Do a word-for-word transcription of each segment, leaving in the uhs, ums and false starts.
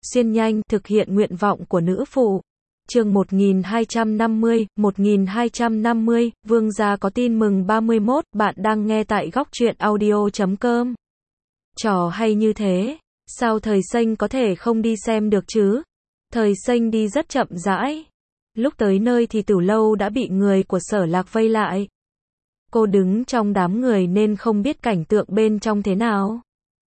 xuyên nhanh, thực hiện nguyện vọng của nữ phụ. Chương một nghìn hai trăm năm mươi, một nghìn hai trăm năm mươi, Vương gia có tin mừng ba mươi mốt, bạn đang nghe tại góc truyện audio chấm com. Trò hay như thế, sao thời xanh có thể không đi xem được chứ? Thời xanh đi rất chậm rãi. Lúc tới nơi thì Tử Lâu đã bị người của Sở Lạc vây lại. Cô đứng trong đám người nên không biết cảnh tượng bên trong thế nào.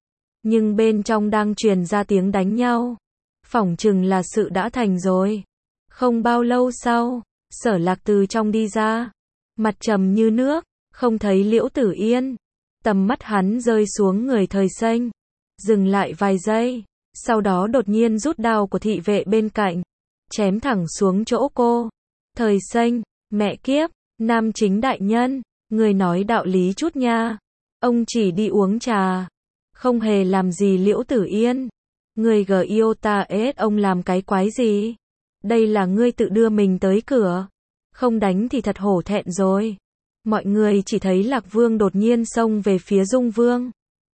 Nhưng bên trong đang truyền ra tiếng đánh nhau. Phỏng chừng là sự đã thành rồi. Không bao lâu sau, Sở Lạc từ trong đi ra. Mặt trầm như nước, không thấy Liễu Tử Yên. Tầm mắt hắn rơi xuống người Thời xanh. Dừng lại vài giây. Sau đó đột nhiên rút đao của thị vệ bên cạnh. Chém thẳng xuống chỗ cô. Thời xanh, mẹ kiếp, Nam Chính đại nhân. Người nói đạo lý chút nha. Ông chỉ đi uống trà. Không hề làm gì Liễu Tử Yên. Người gờ yêu ta ết ông làm cái quái gì? Đây là ngươi tự đưa mình tới cửa. Không đánh thì thật hổ thẹn rồi. Mọi người chỉ thấy Lạc Vương đột nhiên xông về phía Dung Vương.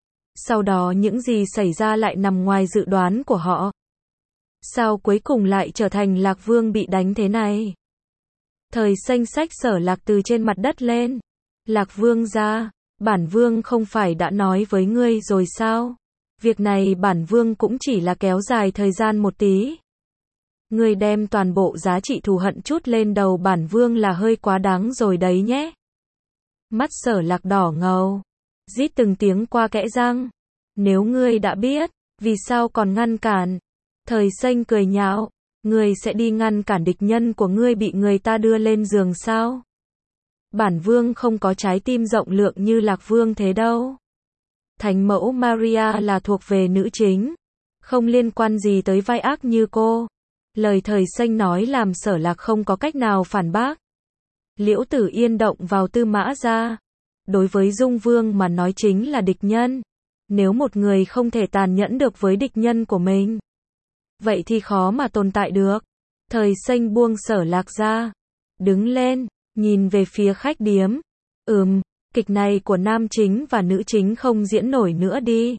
Sau đó những gì xảy ra lại nằm ngoài dự đoán của họ. Sao cuối cùng lại trở thành Lạc Vương bị đánh thế này? Thời xanh xách Sở Lạc từ trên mặt đất lên. Lạc Vương ra, bản Vương không phải đã nói với ngươi rồi sao? Việc này bản Vương cũng chỉ là kéo dài thời gian một tí. Ngươi đem toàn bộ giá trị thù hận chút lên đầu bản Vương là hơi quá đáng rồi đấy nhé. Mắt Sở Lạc đỏ ngầu, rít từng tiếng qua kẽ răng. Nếu ngươi đã biết, vì sao còn ngăn cản? Thời xanh cười nhạo, ngươi sẽ đi ngăn cản địch nhân của ngươi bị người ta đưa lên giường sao? Bản Vương không có trái tim rộng lượng như Lạc Vương thế đâu. Thánh mẫu Maria là thuộc về nữ chính, không liên quan gì tới vai ác như cô. Lời Thời xanh nói làm Sở Lạc không có cách nào phản bác. Liễu Tử Yên động vào Tư Mã gia. Đối với Dung Vương mà nói chính là địch nhân. Nếu một người không thể tàn nhẫn được với địch nhân của mình, vậy thì khó mà tồn tại được. Thời xanh buông Sở Lạc ra. Đứng lên, nhìn về phía khách điếm. Ừm, kịch này của nam chính và nữ chính không diễn nổi nữa đi.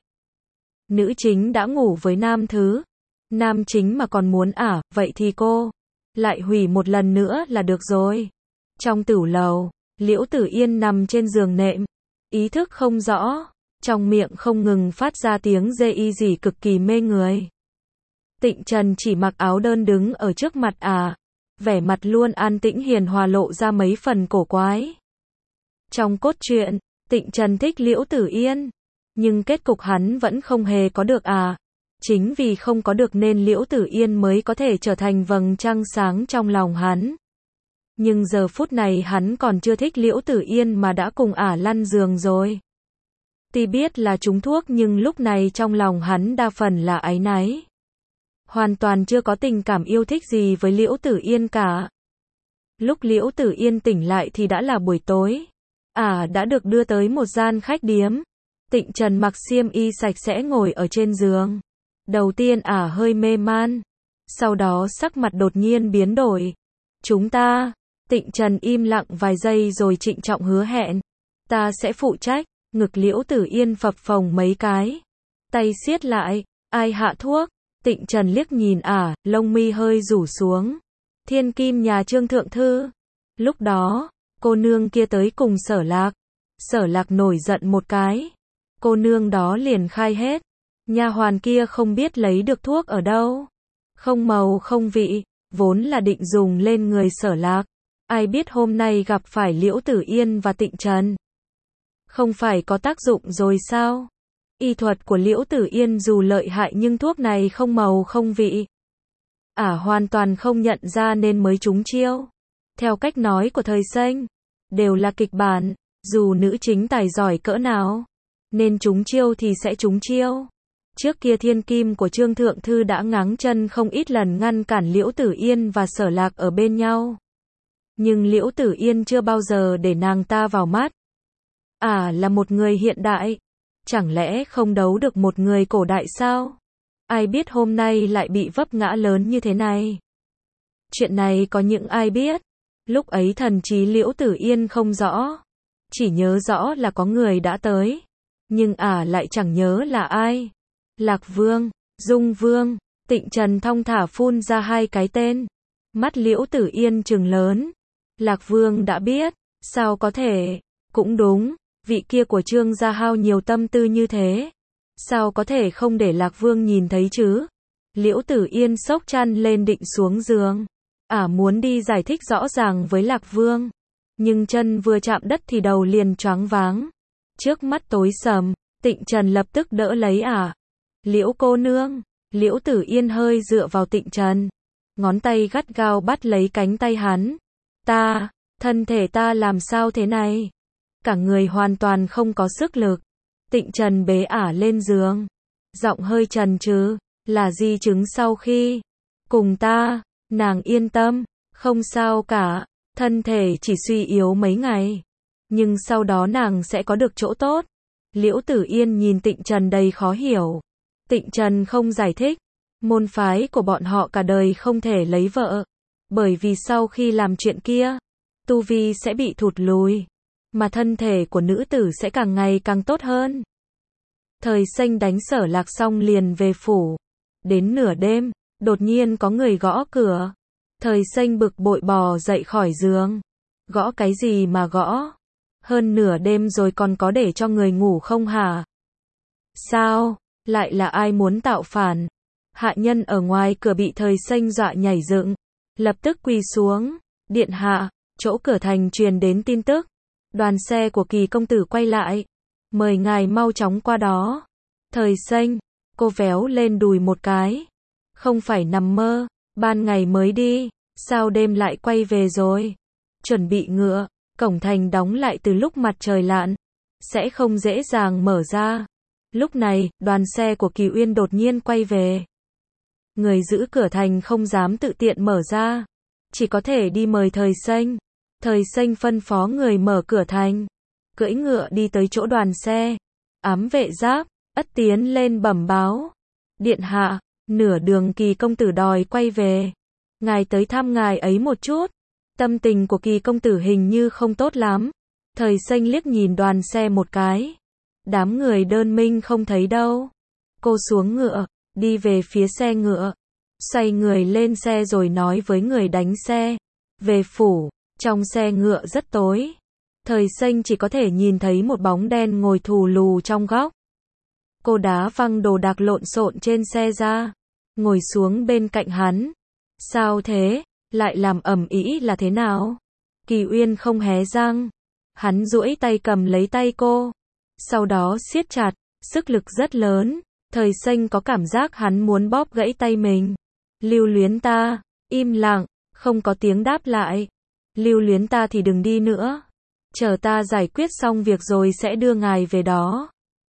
Nữ chính đã ngủ với nam thứ. Nam chính mà còn muốn ả, vậy thì cô lại hủy một lần nữa là được rồi. Trong tửu lầu, Liễu Tử Yên nằm trên giường nệm, ý thức không rõ, trong miệng không ngừng phát ra tiếng dê y gì cực kỳ mê người. Tịnh Trần chỉ mặc áo đơn đứng ở trước mặt ả, vẻ mặt luôn an tĩnh hiền hòa lộ ra mấy phần cổ quái. Trong cốt truyện, Tịnh Trần thích Liễu Tử Yên, nhưng kết cục hắn vẫn không hề có được ả. Chính vì không có được nên Liễu Tử Yên mới có thể trở thành vầng trăng sáng trong lòng hắn. Nhưng giờ phút này hắn còn chưa thích Liễu Tử Yên mà đã cùng ả lăn giường rồi. Tuy biết là trúng thuốc nhưng lúc này trong lòng hắn đa phần là áy náy. Hoàn toàn chưa có tình cảm yêu thích gì với Liễu Tử Yên cả. Lúc Liễu Tử Yên tỉnh lại thì đã là buổi tối. Ả đã được đưa tới một gian khách điếm. Tịnh Trần mặc xiêm y sạch sẽ ngồi ở trên giường. Đầu tiên ả hơi mê man. Sau đó sắc mặt đột nhiên biến đổi. Chúng ta, Tịnh Trần im lặng vài giây rồi trịnh trọng hứa hẹn. Ta sẽ phụ trách. Ngực Liễu Tử Yên phập phồng mấy cái. Tay siết lại. Ai hạ thuốc? Tịnh Trần liếc nhìn ả, lông mi hơi rủ xuống. Thiên kim nhà Trương Thượng Thư. Lúc đó, cô nương kia tới cùng Sở Lạc. Sở Lạc nổi giận một cái. Cô nương đó liền khai hết. Nha hoàn kia không biết lấy được thuốc ở đâu. Không màu không vị, vốn là định dùng lên người Sở Lạc. Ai biết hôm nay gặp phải Liễu Tử Yên và Tịnh Trần. Không phải có tác dụng rồi sao? Y thuật của Liễu Tử Yên dù lợi hại nhưng thuốc này không màu không vị. Ả hoàn toàn không nhận ra nên mới trúng chiêu. Theo cách nói của Thời xanh, đều là kịch bản, dù nữ chính tài giỏi cỡ nào, nên trúng chiêu thì sẽ trúng chiêu. Trước kia thiên kim của Trương Thượng Thư đã ngáng chân không ít lần ngăn cản Liễu Tử Yên và Sở Lạc ở bên nhau. Nhưng Liễu Tử Yên chưa bao giờ để nàng ta vào mắt. Ả là một người hiện đại. Chẳng lẽ không đấu được một người cổ đại sao? Ai biết hôm nay lại bị vấp ngã lớn như thế này. Chuyện này có những ai biết. Lúc ấy thần trí Liễu Tử Yên không rõ. Chỉ nhớ rõ là có người đã tới. Nhưng ả lại chẳng nhớ là ai. Lạc Vương, Dung Vương, Tịnh Trần thong thả phun ra hai cái tên. Mắt Liễu Tử Yên trừng lớn. Lạc Vương đã biết, sao có thể, cũng đúng, vị kia của Trương gia hao nhiều tâm tư như thế. Sao có thể không để Lạc Vương nhìn thấy chứ? Liễu Tử Yên xốc chăn lên định xuống giường. Ả à, muốn đi giải thích rõ ràng với Lạc Vương. Nhưng chân vừa chạm đất thì đầu liền choáng váng. Trước mắt tối sầm, Tịnh Trần lập tức đỡ lấy Ả. À. Liễu cô nương, Liễu Tử Yên hơi dựa vào Tịnh Trần. Ngón tay gắt gao bắt lấy cánh tay hắn. Ta, thân thể ta làm sao thế này? Cả người hoàn toàn không có sức lực. Tịnh Trần bế Ả lên giường. Giọng hơi trần trừ, là di chứng sau khi cùng ta, nàng yên tâm, không sao cả, thân thể chỉ suy yếu mấy ngày. Nhưng sau đó nàng sẽ có được chỗ tốt. Liễu Tử Yên nhìn Tịnh Trần đầy khó hiểu. Tịnh Trần không giải thích. Môn phái của bọn họ cả đời không thể lấy vợ. Bởi vì sau khi làm chuyện kia, tu vi sẽ bị thụt lùi. Mà thân thể của nữ tử sẽ càng ngày càng tốt hơn. Thời Xanh đánh Sở Lạc xong liền về phủ. Đến nửa đêm, đột nhiên có người gõ cửa. Thời Xanh bực bội bò dậy khỏi giường. Gõ cái gì mà gõ? Hơn nửa đêm rồi còn có để cho người ngủ không hả? Sao? Lại là ai muốn tạo phản? Hạ nhân ở ngoài cửa bị Thời Xanh dọa nhảy dựng. Lập tức quỳ xuống. Điện hạ, chỗ cửa thành truyền đến tin tức. Đoàn xe của Kỳ công tử quay lại. Mời ngài mau chóng qua đó. Thời Xanh, cô véo lên đùi một cái. Không phải nằm mơ, ban ngày mới đi, sao đêm lại quay về rồi? Chuẩn bị ngựa, cổng thành đóng lại từ lúc mặt trời lặn, sẽ không dễ dàng mở ra. Lúc này, đoàn xe của Kỳ Uyên đột nhiên quay về. Người giữ cửa thành không dám tự tiện mở ra, chỉ có thể đi mời Thời Xanh. Thời Xanh phân phó người mở cửa thành, cưỡi ngựa đi tới chỗ đoàn xe. Ám vệ giáp, ất tiến lên bẩm báo. Điện hạ, nửa đường Kỳ công tử đòi quay về. Ngài tới thăm ngài ấy một chút. Tâm tình của Kỳ công tử hình như không tốt lắm. Thời Xanh liếc nhìn đoàn xe một cái. Đám người đơn minh không thấy đâu. Cô xuống ngựa, đi về phía xe ngựa. Xoay người lên xe rồi nói với người đánh xe. Về phủ, trong xe ngựa rất tối. Thời Xanh chỉ có thể nhìn thấy một bóng đen ngồi thù lù trong góc. Cô đá văng đồ đạc lộn xộn trên xe ra. Ngồi xuống bên cạnh hắn. Sao thế? Lại làm ầm ĩ là thế nào? Kỳ Uyên không hé răng. Hắn duỗi tay cầm lấy tay cô. Sau đó siết chặt, sức lực rất lớn. Thời Xanh có cảm giác hắn muốn bóp gãy tay mình. Lưu luyến ta, im lặng, không có tiếng đáp lại. Lưu luyến ta thì đừng đi nữa. Chờ ta giải quyết xong việc rồi sẽ đưa ngài về đó.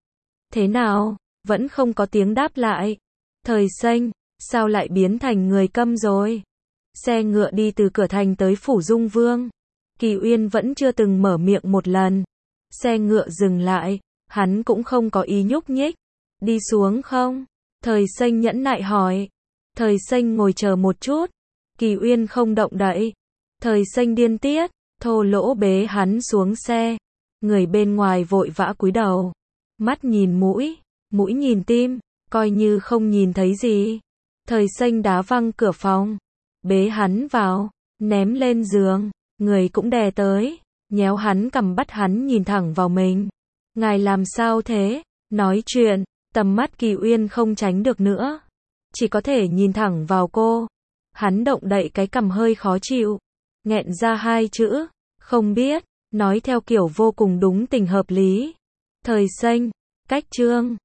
Thế nào? Vẫn không có tiếng đáp lại. Thời Xanh, sao lại biến thành người câm rồi? Xe ngựa đi từ cửa thành tới phủ Dung Vương. Kỳ Uyên vẫn chưa từng mở miệng một lần. Xe ngựa dừng lại, hắn cũng không có ý nhúc nhích. Đi xuống không? Thời Xanh nhẫn nại hỏi. Thời Xanh ngồi chờ một chút. Kỳ Uyên không động đậy. Thời Xanh điên tiết, thô lỗ bế hắn xuống xe. Người bên ngoài vội vã cúi đầu. Mắt nhìn mũi, mũi nhìn tim, coi như không nhìn thấy gì. Thời Xanh đá văng cửa phòng. Bế hắn vào, ném lên giường. Người cũng đè tới, nhéo hắn cầm bắt hắn nhìn thẳng vào mình. Ngài làm sao thế? Nói chuyện, tầm mắt Kỳ Uyên không tránh được nữa. Chỉ có thể nhìn thẳng vào cô. Hắn động đậy cái cằm hơi khó chịu. Nghẹn ra hai chữ, không biết, nói theo kiểu vô cùng đúng tình hợp lý. Thời Xanh, cách chương.